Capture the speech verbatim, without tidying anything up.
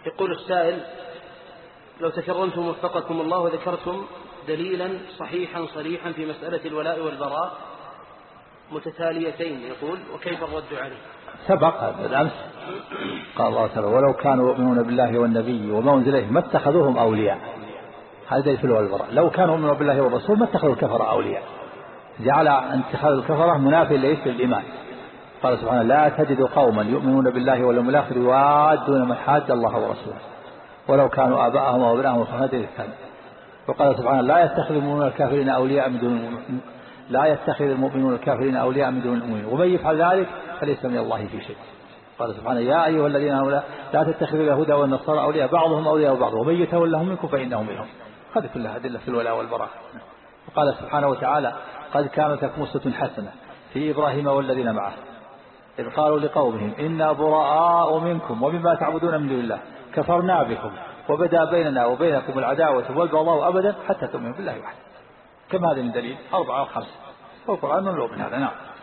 يقول السائل: لو تكرمتم وفقكم الله وذكرتم دليلا صحيحا صريحا في مسألة الولاء والبراء متتاليتين، يقول وكيف الرد عليه؟ سبق بالأمس قال الله تعالى: ولو كانوا يؤمنون بالله والنبي وما أنزل إليهم ما اتخذوهم أولياء. هذا دليل في الولاء والبراء. لو كانوا يؤمنون بالله والرسول ما اتخذوا الكفرة أولياء. جعل اتخاذ الكفرة منافي ليس للإيمان. قال سبحانه: لا تجد قوما يؤمنون بالله واليوم الآخر يوادون من حاد الله ورسوله ولو كانوا آباءهم وأبناءهم وصحبهم الثاني. وقال سبحانه: لا يتخذ المؤمنون الكافرين أولياء من دون لا يتخذ المؤمنون الكافرين أولياء من دون المؤمنين ومن يفعل ذلك فليس من الله في شيء. قال سبحانه: يا أيها الذين آمنوا لا تتخذوا اليهود والنصارى أولياء بعضهم أولياء بعض ومن يتولهم منكم فإنهم منهم. هذه كلها أدلة في الولاء والبراء. وقال سبحانه وتعالى: قد كانت لكم أسوة حسنة في إبراهيم والذين معه إذ قالوا لقومهم إنا براء منكم ومما تعبدون من دون الله كفرنا بكم وبدا بيننا وبينكم العداوة والبغضاء أبدا حتى تؤمنوا بالله وحده. كم هذا من دليل؟ أربعة أو خمسة، والقرآن مملوء من هذا. نعم.